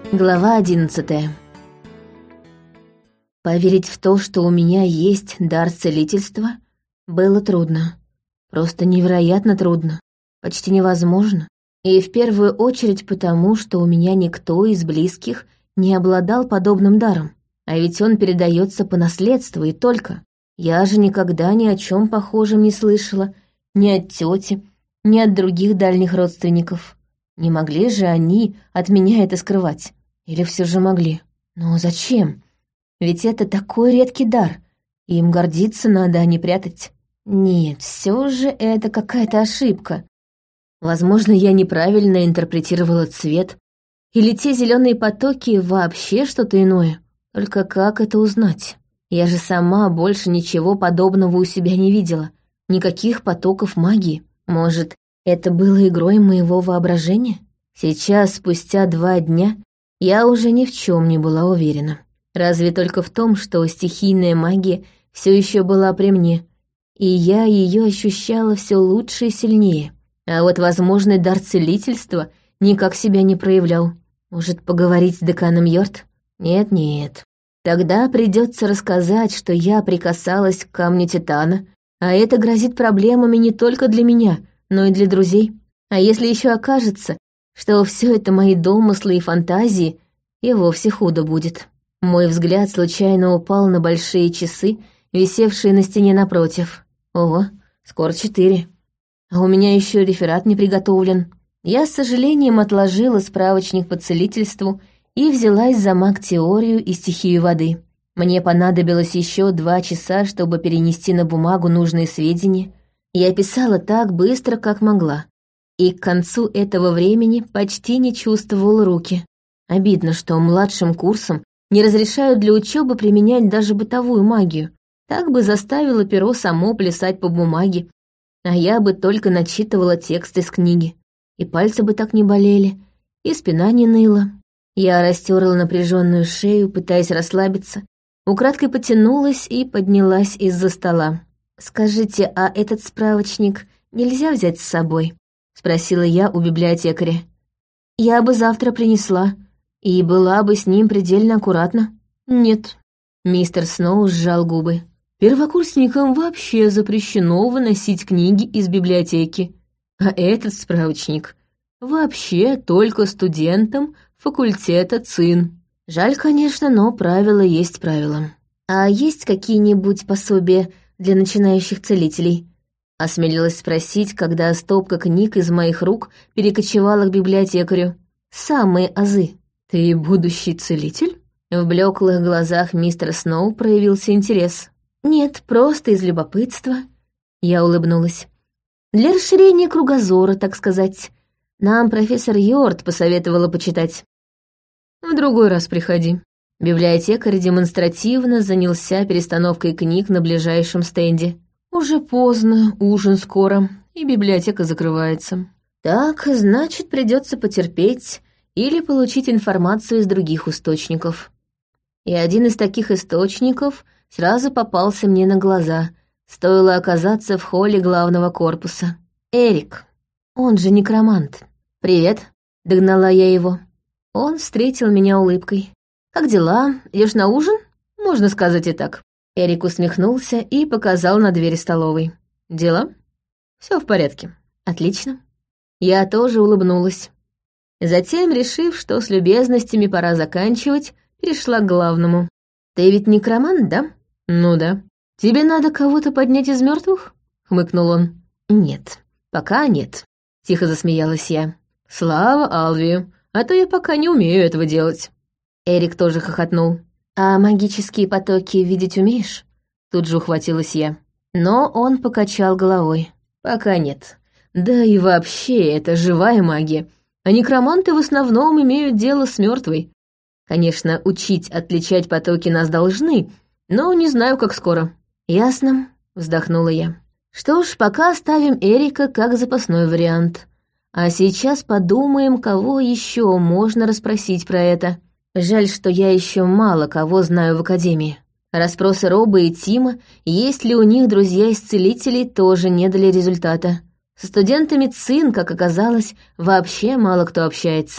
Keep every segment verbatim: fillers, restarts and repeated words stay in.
Глава одиннадцатая. Поверить в то, что у меня есть дар целительства, было трудно. Просто невероятно трудно. Почти невозможно. И в первую очередь потому, что у меня никто из близких не обладал подобным даром. А ведь он передается по наследству и только. Я же никогда ни о чем похожем не слышала, ни от тети, ни от других дальних родственников. Не могли же они от меня это скрывать? Или все же могли? Но зачем? Ведь это такой редкий дар. Им гордиться надо, а не прятать. Нет, все же это какая-то ошибка. Возможно, я неправильно интерпретировала цвет. Или те зеленые потоки вообще что-то иное. Только как это узнать? Я же сама больше ничего подобного у себя не видела. Никаких потоков магии. Может, это было игрой моего воображения? Сейчас, спустя два дня, я уже ни в чем не была уверена. Разве только в том, что стихийная магия все еще была при мне, и я ее ощущала все лучше и сильнее. А вот возможный дар целительства никак себя не проявлял. Может, поговорить с деканом Йорт? Нет-нет. Тогда придется рассказать, что я прикасалась к камню Титана, а это грозит проблемами не только для меня, но и для друзей. А если еще окажется, что все это мои домыслы и фантазии, и вовсе худо будет. Мой взгляд случайно упал на большие часы, висевшие на стене напротив. Ого, скоро четыре. А у меня еще реферат не приготовлен. Я с сожалением отложила справочник по целительству и взялась за маг-теорию и стихию воды. Мне понадобилось еще два часа, чтобы перенести на бумагу нужные сведения. Я писала так быстро, как могла. И к концу этого времени почти не чувствовала руки. Обидно, что младшим курсом не разрешают для учебы применять даже бытовую магию. Так бы заставило перо само плясать по бумаге, а я бы только начитывала текст из книги. И пальцы бы так не болели, и спина не ныла. Я растерла напряженную шею, пытаясь расслабиться, украдкой потянулась и поднялась из-за стола. «Скажите, а этот справочник нельзя взять с собой?» — спросила я у библиотекаря. «Я бы завтра принесла, и была бы с ним предельно аккуратна». «Нет». Мистер Сноу сжал губы. «Первокурсникам вообще запрещено выносить книги из библиотеки. А этот справочник вообще только студентам факультета ЦИН. Жаль, конечно, но правило есть правило. А есть какие-нибудь пособия для начинающих целителей?» Осмелилась спросить, когда стопка книг из моих рук перекочевала к библиотекарю. «Самые азы». «Ты будущий целитель?» В блеклых глазах мистера Сноу проявился интерес. «Нет, просто из любопытства». Я улыбнулась. «Для расширения кругозора, так сказать. Нам профессор Йорт посоветовала почитать». «В другой раз приходи». Библиотекарь демонстративно занялся перестановкой книг на ближайшем стенде. «Уже поздно, ужин скоро, и библиотека закрывается». «Так, значит, придется потерпеть или получить информацию из других источников». И один из таких источников сразу попался мне на глаза, стоило оказаться в холле главного корпуса. Эрик. Он же некромант. «Привет», — догнала я его. Он встретил меня улыбкой. «Как дела? Идешь на ужин?» «Можно сказать и так». Эрик усмехнулся и показал на дверь столовой. «Дела?» «Все в порядке». «Отлично». Я тоже улыбнулась. Затем, решив, что с любезностями пора заканчивать, перешла к главному. «Ты ведь некромант, да?» «Ну да». «Тебе надо кого-то поднять из мертвых?» — хмыкнул он. «Нет, пока нет», — тихо засмеялась я. «Слава Алвию, а то я пока не умею этого делать». Эрик тоже хохотнул. «А магические потоки видеть умеешь?» Тут же ухватилась я. Но он покачал головой. «Пока нет. Да и вообще, это живая магия. А некроманты в основном имеют дело с мертвой. Конечно, учить отличать потоки нас должны, но не знаю, как скоро». «Ясно», — вздохнула я. «Что ж, пока оставим Эрика как запасной вариант. А сейчас подумаем, кого еще можно расспросить про это. Жаль, что я еще мало кого знаю в академии. Расспросы Роба и Тима, есть ли у них друзья из целителей, тоже не дали результата. Со студентами ЦИН, как оказалось, вообще мало кто общается.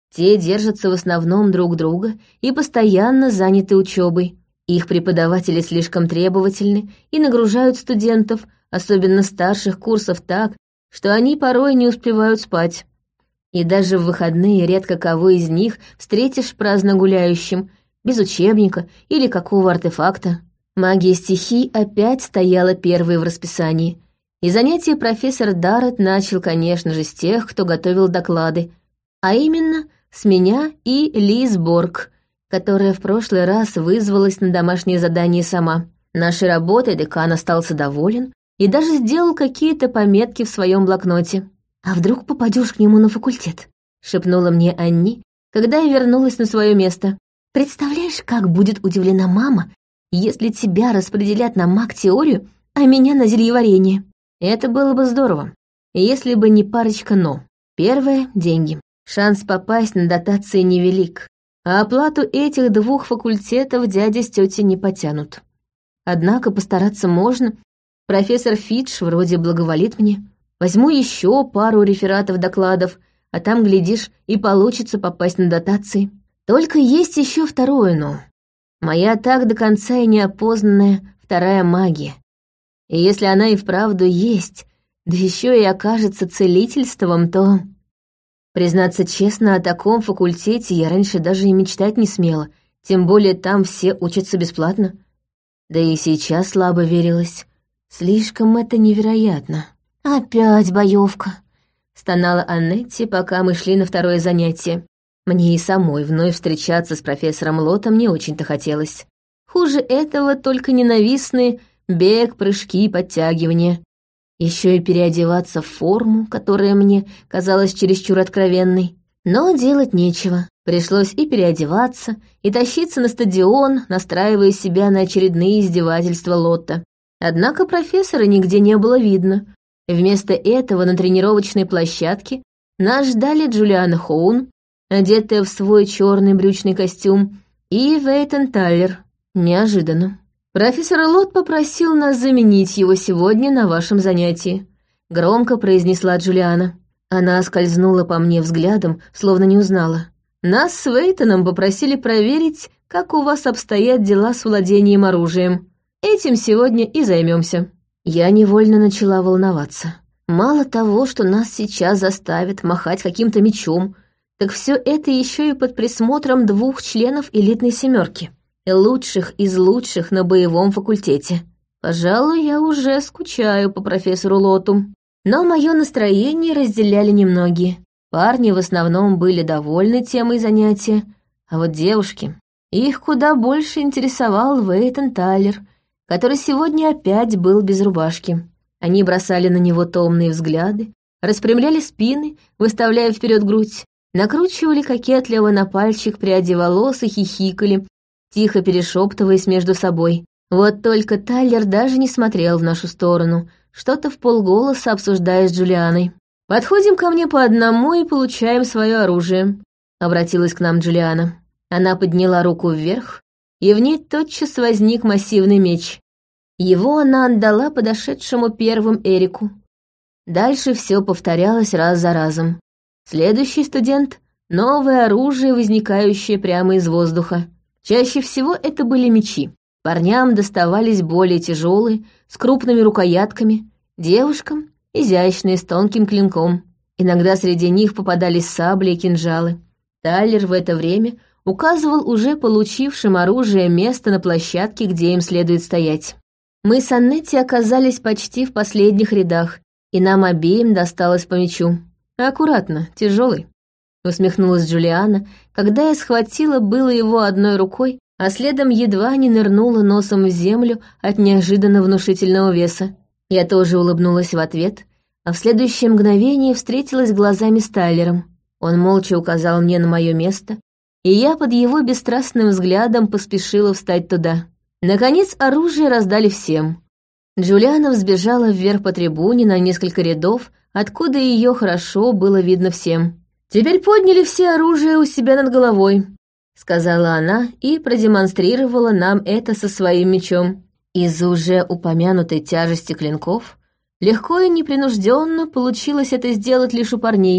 Те держатся в основном друг друга и постоянно заняты учебой. Их преподаватели слишком требовательны и нагружают студентов, особенно старших курсов, так, что они порой не успевают спать. И даже в выходные редко кого из них встретишь праздно гуляющим, без учебника или какого артефакта. Магия стихий опять стояла первой в расписании, и занятия профессор Даррет начал, конечно же, с тех, кто готовил доклады, а именно с меня и Лиз Борг, которая в прошлый раз вызвалась на домашнее задание сама. Нашей работой декан остался доволен и даже сделал какие-то пометки в своем блокноте. «А вдруг попадешь к нему на факультет?» — шепнула мне Анни, когда я вернулась на свое место. «Представляешь, как будет удивлена мама, если тебя распределят на маг-теорию, а меня на зельеварение?» Это было бы здорово, если бы не парочка «но». Первое — деньги. Шанс попасть на дотации невелик, а оплату этих двух факультетов дядя с тетей не потянут. Однако постараться можно. Профессор Фидж вроде благоволит мне. Возьму еще пару рефератов докладов, а там, глядишь, и получится попасть на дотации. Только есть еще второе «но». Моя так до конца и неопознанная вторая магия. И если она и вправду есть, да еще и окажется целительством, то... Признаться честно, о таком факультете я раньше даже и мечтать не смела, тем более там все учатся бесплатно. Да и сейчас слабо верилось. Слишком это невероятно. «Опять боевка», — стонала Аннетти, пока мы шли на второе занятие. Мне и самой вновь встречаться с профессором Лотом не очень-то хотелось. Хуже этого только ненавистные бег, прыжки и подтягивания. Еще и переодеваться в форму, которая мне казалась чересчур откровенной. Но делать нечего. Пришлось и переодеваться, и тащиться на стадион, настраивая себя на очередные издевательства Лотта. Однако профессора нигде не было видно. Вместо этого на тренировочной площадке нас ждали Джулиана Хоун, одетая в свой черный брючный костюм, и Вейтон Тайлер. Неожиданно. «Профессор Лот попросил нас заменить его сегодня на вашем занятии», — громко произнесла Джулиана. Она скользнула по мне взглядом, словно не узнала. «Нас с Вейтоном попросили проверить, как у вас обстоят дела с владением оружием. Этим сегодня и займемся». Я невольно начала волноваться. Мало того, что нас сейчас заставят махать каким-то мечом, так все это еще и под присмотром двух членов элитной семерки. Лучших из лучших на боевом факультете. Пожалуй, я уже скучаю по профессору Лоту. Но мое настроение разделяли немногие. Парни в основном были довольны темой занятия, а вот девушки... Их куда больше интересовал Вейтон Тайлер, который сегодня опять был без рубашки. Они бросали на него томные взгляды, распрямляли спины, выставляя вперед грудь, накручивали кокетливо на пальчик пряди волос и хихикали, тихо перешептываясь между собой. Вот только Тайлер даже не смотрел в нашу сторону, что-то в полголоса обсуждая с Джулианой. «Подходим ко мне по одному и получаем свое оружие», — обратилась к нам Джулиана. Она подняла руку вверх, и в ней тотчас возник массивный меч. Его она отдала подошедшему первым Эрику. Дальше все повторялось раз за разом. Следующий студент — новое оружие, возникающее прямо из воздуха. Чаще всего это были мечи. Парням доставались более тяжелые, с крупными рукоятками, девушкам — изящные, с тонким клинком. Иногда среди них попадались сабли и кинжалы. Тайлер в это время указывал уже получившим оружие место на площадке, где им следует стоять. Мы с Аннетти оказались почти в последних рядах, и нам обеим досталось по мечу. Аккуратно, тяжелый. Усмехнулась Джулиана, когда я схватила было его одной рукой, а следом едва не нырнула носом в землю от неожиданно внушительного веса. Я тоже улыбнулась в ответ, а в следующее мгновение встретилась глазами с Тайлером. Он молча указал мне на мое место, и я под его бесстрастным взглядом поспешила встать туда. Наконец оружие раздали всем. Джулиана взбежала вверх по трибуне на несколько рядов, откуда ее хорошо было видно всем. «Теперь подняли все оружие у себя над головой», — сказала она и продемонстрировала нам это со своим мечом. Из-за уже упомянутой тяжести клинков легко и непринужденно получилось это сделать лишь у парней,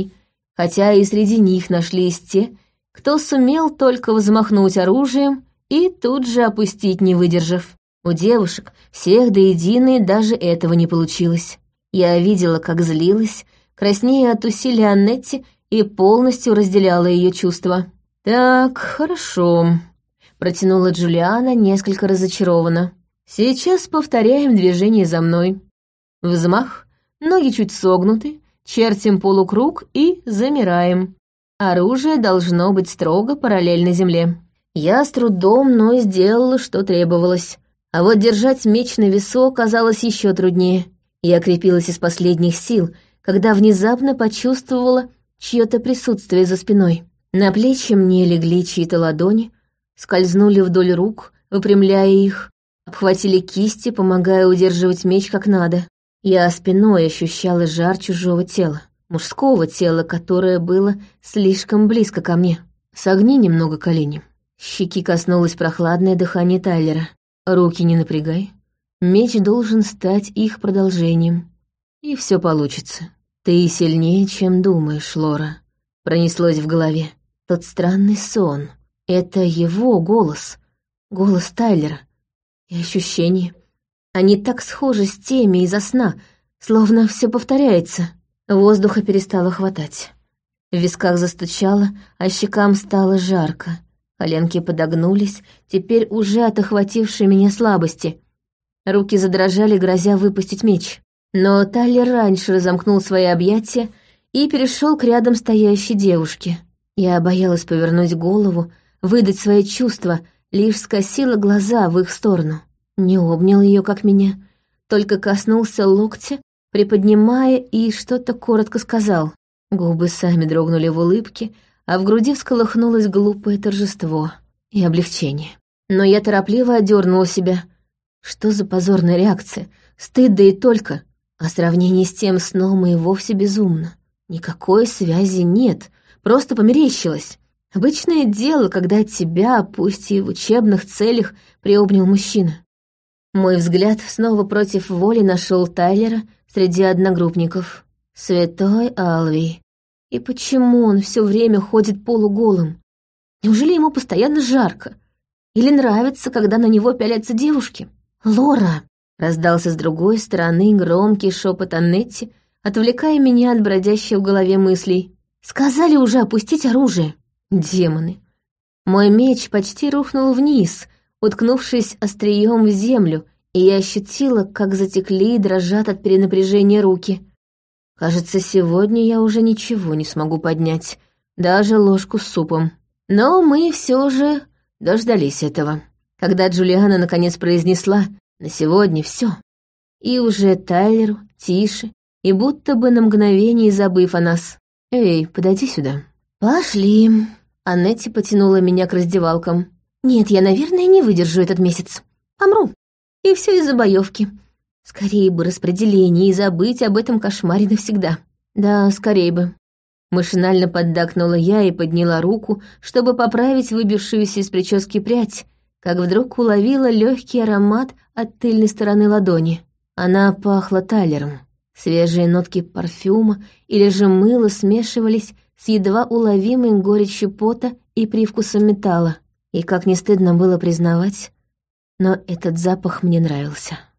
хотя и среди них нашлись те, кто сумел только взмахнуть оружием и тут же опустить, не выдержав. У девушек, всех до единой, даже этого не получилось. Я видела, как злилась, краснея от усилий Аннетти, и полностью разделяла ее чувства. «Так, хорошо», — протянула Джулиана несколько разочарованно. «Сейчас повторяем движение за мной. Взмах, ноги чуть согнуты, чертим полукруг и замираем. Оружие должно быть строго параллельно земле». Я с трудом, но сделала, что требовалось. А вот держать меч на весу оказалось еще труднее. Я крепилась из последних сил, когда внезапно почувствовала чье-то присутствие за спиной. На плечи мне легли чьи-то ладони, скользнули вдоль рук, выпрямляя их, обхватили кисти, помогая удерживать меч как надо. Я спиной ощущала жар чужого тела, мужского тела, которое было слишком близко ко мне. «Согни немного колени». Щеки коснулось прохладное дыхание Тайлера. «Руки не напрягай. Меч должен стать их продолжением. И все получится. Ты сильнее, чем думаешь, Лора». Пронеслось в голове. Тот странный сон. Это его голос. Голос Тайлера. И ощущения. Они так схожи с теми из-за сна, словно все повторяется. Воздуха перестало хватать. В висках застучало, а щекам стало жарко. Коленки подогнулись, теперь уже от охватившей меня слабости. Руки задрожали, грозя выпустить меч. Но Тайлер раньше разомкнул свои объятия и перешел к рядом стоящей девушке. Я боялась повернуть голову, выдать свои чувства, лишь скосила глаза в их сторону. Не обнял ее, как меня, только коснулся локтя, приподнимая, и что-то коротко сказал. Губы сами дрогнули в улыбке, а в груди всколыхнулось глупое торжество и облегчение. Но я торопливо одернула себя. Что за позорная реакция? Стыд, да и только. А сравнение с тем сном и вовсе безумно. Никакой связи нет, просто померещилось. Обычное дело, когда тебя, пусть и в учебных целях, приобнял мужчина. Мой взгляд снова против воли нашел Тайлера среди одногруппников. Святой Алвий. И почему он все время ходит полуголым? Неужели ему постоянно жарко? Или нравится, когда на него пялятся девушки? «Лора!» — раздался с другой стороны громкий шепот Аннетти, отвлекая меня от бродящих в голове мыслей. «Сказали уже опустить оружие!» Демоны! Мой меч почти рухнул вниз, уткнувшись острием в землю, и я ощутила, как затекли и дрожат от перенапряжения руки. Кажется, сегодня я уже ничего не смогу поднять, даже ложку с супом. Но мы все же дождались этого, когда Джулиана наконец произнесла «на сегодня все». И уже Тайлеру тише, и будто бы на мгновение забыв о нас. «Эй, подойди сюда». «Пошли». Аннетти потянула меня к раздевалкам. «Нет, я, наверное, не выдержу этот месяц. Помру. И все из-за боевки. Скорее бы распределение и забыть об этом кошмаре навсегда». «Да, скорее бы». Машинально поддакнула я и подняла руку, чтобы поправить выбившуюся из прически прядь, как вдруг уловила легкий аромат от тыльной стороны ладони. Она пахла Тайлером. Свежие нотки парфюма или же мыла смешивались с едва уловимой горечью пота и привкусом металла. И как не стыдно было признавать, но этот запах мне нравился.